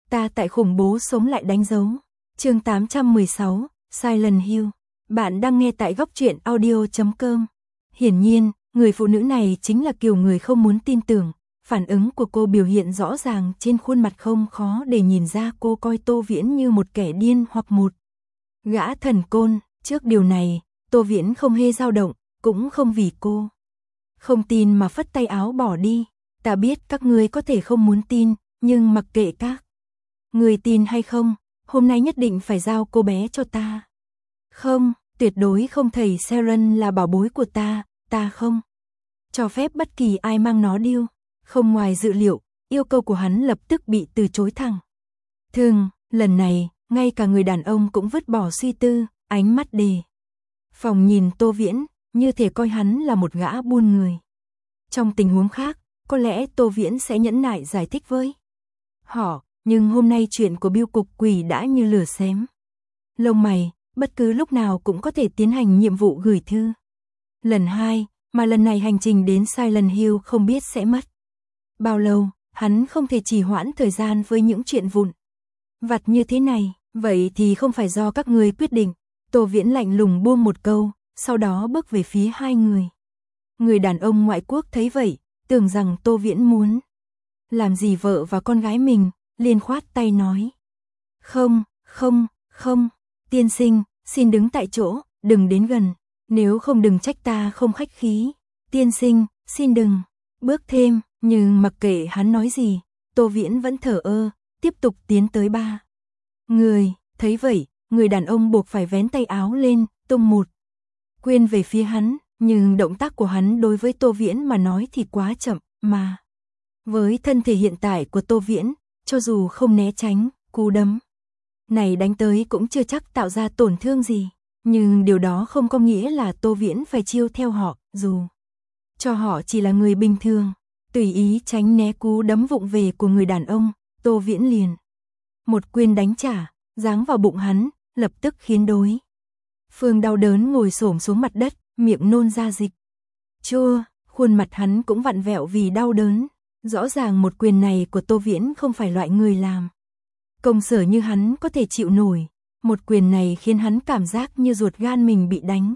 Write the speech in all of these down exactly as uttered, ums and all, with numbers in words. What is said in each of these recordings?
ta tại khủng bố sống lại đánh dấu. Chương tám trăm mười sáu, Silent Hill. Bạn đang nghe tại góc truyện audio chấm com. Hiển nhiên, người phụ nữ này chính là kiểu người không muốn tin tưởng. Phản ứng của cô biểu hiện rõ ràng trên khuôn mặt, không khó để nhìn ra cô coi Tô Viễn như một kẻ điên hoặc một gã thần côn. Trước điều này, Tô Viễn không hề dao động, cũng không vì cô không tin mà phất tay áo bỏ đi. Ta biết các ngươi có thể không muốn tin, nhưng mặc kệ các ngươi tin hay không, hôm nay nhất định phải giao cô bé cho ta. Không, tuyệt đối không, thầy Seren là bảo bối của ta, ta không cho phép bất kỳ ai mang nó điêu. Không ngoài dự liệu, yêu cầu của hắn lập tức bị từ chối thẳng thừng. Lần này, ngay cả người đàn ông cũng vứt bỏ suy tư, ánh mắt đề phòng nhìn Tô Viễn, như thể coi hắn là một gã buôn người. Trong tình huống khác, có lẽ Tô Viễn sẽ nhẫn nại giải thích với họ, nhưng hôm nay chuyện của bưu cục quỷ đã như lửa xém lông mày, bất cứ lúc nào cũng có thể tiến hành nhiệm vụ gửi thư. Lần hai, mà lần này hành trình đến Silent Hill không biết sẽ mất bao lâu, hắn không thể trì hoãn thời gian với những chuyện vụn vặt như thế này. Vậy thì không phải do các ngươi quyết định. Tô Viễn lạnh lùng buông một câu, sau đó bước về phía hai người. Người đàn ông ngoại quốc thấy vậy, tưởng rằng Tô Viễn muốn làm gì vợ và con gái mình, liền khoát tay nói. Không, không, không, tiên sinh, xin đứng tại chỗ, đừng đến gần, nếu không đừng trách ta không khách khí. Tiên sinh, xin đừng bước thêm. Nhưng mặc kệ hắn nói gì, Tô Viễn vẫn thở ơ, tiếp tục tiến tới ba người. Thấy vậy, người đàn ông buộc phải vén tay áo lên, tung một quyền về phía hắn, nhưng động tác của hắn đối với Tô Viễn mà nói thì quá chậm, mà với thân thể hiện tại của Tô Viễn, cho dù không né tránh, cú đấm này đánh tới cũng chưa chắc tạo ra tổn thương gì. Nhưng điều đó không có nghĩa là Tô Viễn phải chiêu theo họ, dù cho họ chỉ là người bình thường. Tùy ý tránh né cú đấm vụng về của người đàn ông, Tô Viễn liền một quyền đánh trả, giáng vào bụng hắn, lập tức khiến đối phương đau đớn ngồi xổm xuống mặt đất, miệng nôn ra dịch chua, khuôn mặt hắn cũng vặn vẹo vì đau đớn. Rõ ràng một quyền này của Tô Viễn không phải loại người làm công sở như hắn có thể chịu nổi. Một quyền này khiến hắn cảm giác như ruột gan mình bị đánh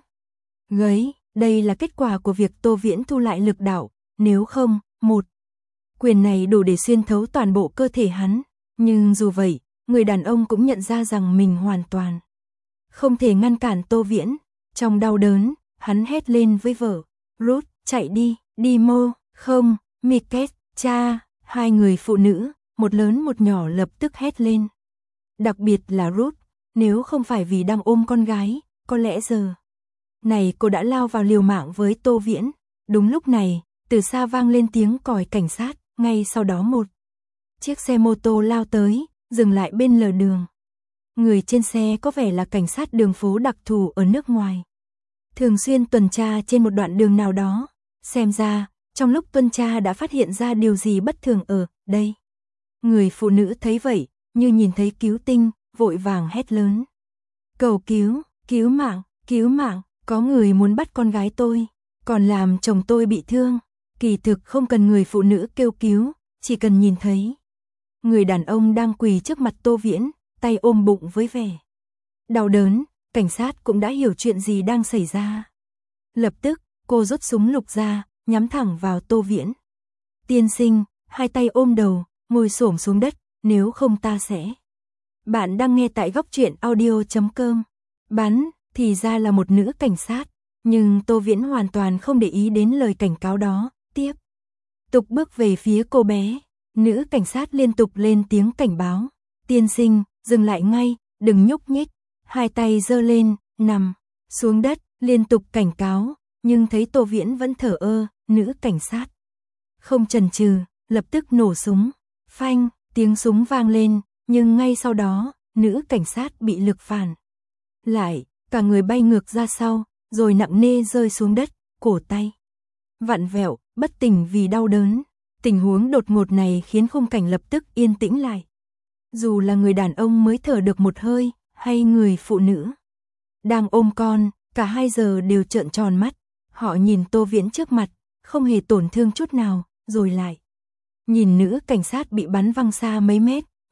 gãy. Đây là kết quả của việc Tô Viễn thu lại lực đạo, nếu không, một quyền này đủ để xuyên thấu toàn bộ cơ thể hắn. Nhưng dù vậy, người đàn ông cũng nhận ra rằng mình hoàn toàn không thể ngăn cản Tô Viễn. Trong đau đớn, hắn hét lên với vợ, Ruth, chạy đi, đi mô. Không, Miket, cha. Hai người phụ nữ, một lớn một nhỏ lập tức hét lên. Đặc biệt là Ruth, nếu không phải vì đang ôm con gái, có lẽ giờ này cô đã lao vào liều mạng với Tô Viễn. Đúng lúc này, từ xa vang lên tiếng còi cảnh sát, ngay sau đó một chiếc xe mô tô lao tới, dừng lại bên lề đường. Người trên xe có vẻ là cảnh sát đường phố đặc thù ở nước ngoài, thường xuyên tuần tra trên một đoạn đường nào đó. Xem ra, trong lúc tuần tra đã phát hiện ra điều gì bất thường ở đây. Người phụ nữ thấy vậy, như nhìn thấy cứu tinh, vội vàng hét lớn. Cầu cứu, cứu mạng, cứu mạng, có người muốn bắt con gái tôi, còn làm chồng tôi bị thương. Kỳ thực không cần người phụ nữ kêu cứu, chỉ cần nhìn thấy người đàn ông đang quỳ trước mặt Tô Viễn, tay ôm bụng với vẻ đau đớn, cảnh sát cũng đã hiểu chuyện gì đang xảy ra. Lập tức, cô rút súng lục ra, nhắm thẳng vào Tô Viễn. Tiên sinh, hai tay ôm đầu, ngồi xổm xuống đất, nếu không ta sẽ. Bạn đang nghe tại góc truyện audio chấm com. Bắn, thì ra là một nữ cảnh sát, nhưng Tô Viễn hoàn toàn không để ý đến lời cảnh cáo đó, tiếp tục bước về phía cô bé. Nữ cảnh sát liên tục lên tiếng cảnh báo. Tiên sinh, dừng lại ngay, đừng nhúc nhích. Hai tay giơ lên, nằm xuống đất, liên tục cảnh cáo, nhưng thấy Tô Viễn vẫn thở ơ, nữ cảnh sát không chần chừ, lập tức nổ súng. Phanh, tiếng súng vang lên, nhưng ngay sau đó, nữ cảnh sát bị lực phản lại, cả người bay ngược ra sau, rồi nặng nề rơi xuống đất, cổ tay vặn vẹo, bất tỉnh vì đau đớn. Tình huống đột ngột này khiến khung cảnh lập tức yên tĩnh lại. Dù là người đàn ông mới thở được một hơi, hay người phụ nữ đang ôm con, cả hai giờ đều trợn tròn mắt. Họ nhìn Tô Viễn trước mặt, không hề tổn thương chút nào, rồi lại nhìn nữ cảnh sát bị bắn văng xa mấy mét,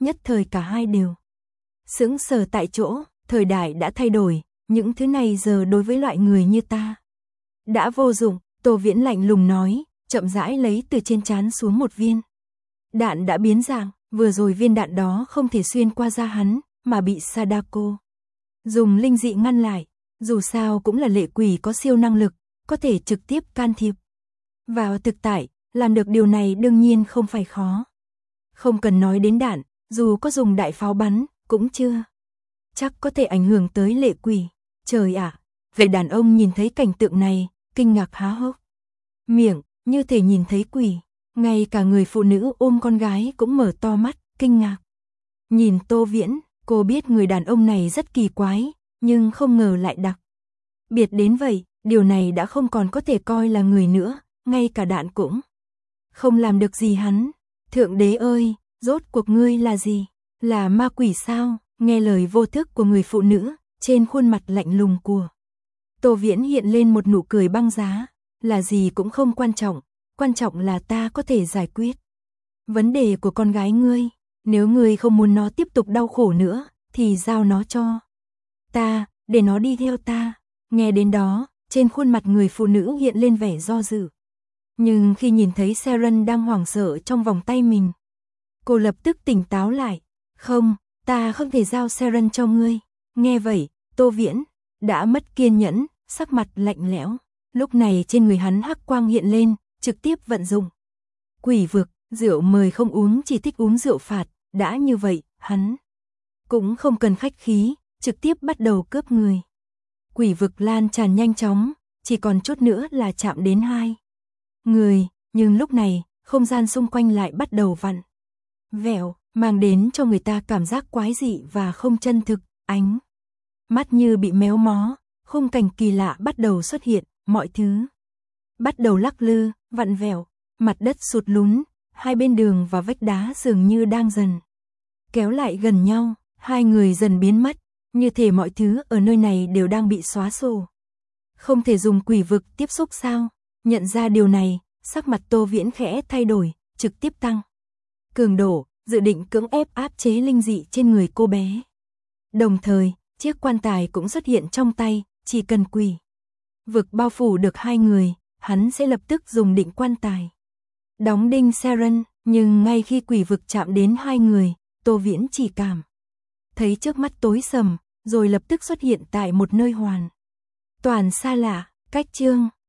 nhất thời cả hai đều sững sờ tại chỗ, thời đại đã thay đổi, những thứ này giờ đối với loại người như ta đã vô dụng, Tô Viễn lạnh lùng nói, chậm rãi lấy từ trên trán xuống một viên. Đạn đã biến dạng, vừa rồi viên đạn đó không thể xuyên qua da hắn, mà bị Sadako dùng linh dị ngăn lại, dù sao cũng là lệ quỷ có siêu năng lực, có thể trực tiếp can thiệp vào thực tại, làm được điều này đương nhiên không phải khó. Không cần nói đến đạn, dù có dùng đại pháo bắn, cũng chưa chắc có thể ảnh hưởng tới lệ quỷ. Trời ạ, vậy đàn ông nhìn thấy cảnh tượng này, kinh ngạc há hốc miệng, như thể nhìn thấy quỷ. Ngay cả người phụ nữ ôm con gái cũng mở to mắt, kinh ngạc. Nhìn Tô Viễn, cô biết người đàn ông này rất kỳ quái, nhưng không ngờ lại đặc biệt đến vậy, điều này đã không còn có thể coi là người nữa, ngay cả đạn cũng không làm được gì hắn. Thượng đế ơi, rốt cuộc ngươi là gì? Là ma quỷ sao? Nghe lời vô thức của người phụ nữ, trên khuôn mặt lạnh lùng của Tô Viễn hiện lên một nụ cười băng giá. Là gì cũng không quan trọng, quan trọng là ta có thể giải quyết vấn đề của con gái ngươi. Nếu ngươi không muốn nó tiếp tục đau khổ nữa, thì giao nó cho ta, để nó đi theo ta. Nghe đến đó, trên khuôn mặt người phụ nữ hiện lên vẻ do dự. Nhưng khi nhìn thấy Seren đang hoảng sợ trong vòng tay mình, cô lập tức tỉnh táo lại. Không, ta không thể giao Seren cho ngươi. Nghe vậy, Tô Viễn đã mất kiên nhẫn, sắc mặt lạnh lẽo. Lúc này trên người hắn hắc quang hiện lên, trực tiếp vận dụng quỷ vực, rượu mời không uống chỉ thích uống rượu phạt. Đã như vậy, hắn cũng không cần khách khí, trực tiếp bắt đầu cướp người. Quỷ vực lan tràn nhanh chóng, chỉ còn chút nữa là chạm đến hai người, nhưng lúc này, không gian xung quanh lại bắt đầu vặn vẹo, mang đến cho người ta cảm giác quái dị và không chân thực. Ánh mắt như bị méo mó, khung cảnh kỳ lạ bắt đầu xuất hiện, mọi thứ bắt đầu lắc lư, vặn vẹo, mặt đất sụt lún, hai bên đường và vách đá dường như đang dần kéo lại gần nhau, hai người dần biến mất, như thể mọi thứ ở nơi này đều đang bị xóa sổ. Không thể dùng quỷ vực tiếp xúc sao? Nhận ra điều này, sắc mặt Tô Viễn khẽ thay đổi, trực tiếp tăng cường độ, dự định cưỡng ép áp chế linh dị trên người cô bé. Đồng thời, chiếc quan tài cũng xuất hiện trong tay, chỉ cần quỷ vực bao phủ được hai người, hắn sẽ lập tức dùng định quan tài đóng đinh Seren. Nhưng ngay khi quỷ vực chạm đến hai người, Tô Viễn chỉ cảm thấy trước mắt tối sầm, rồi lập tức xuất hiện tại một nơi hoàn toàn xa lạ. Cách chương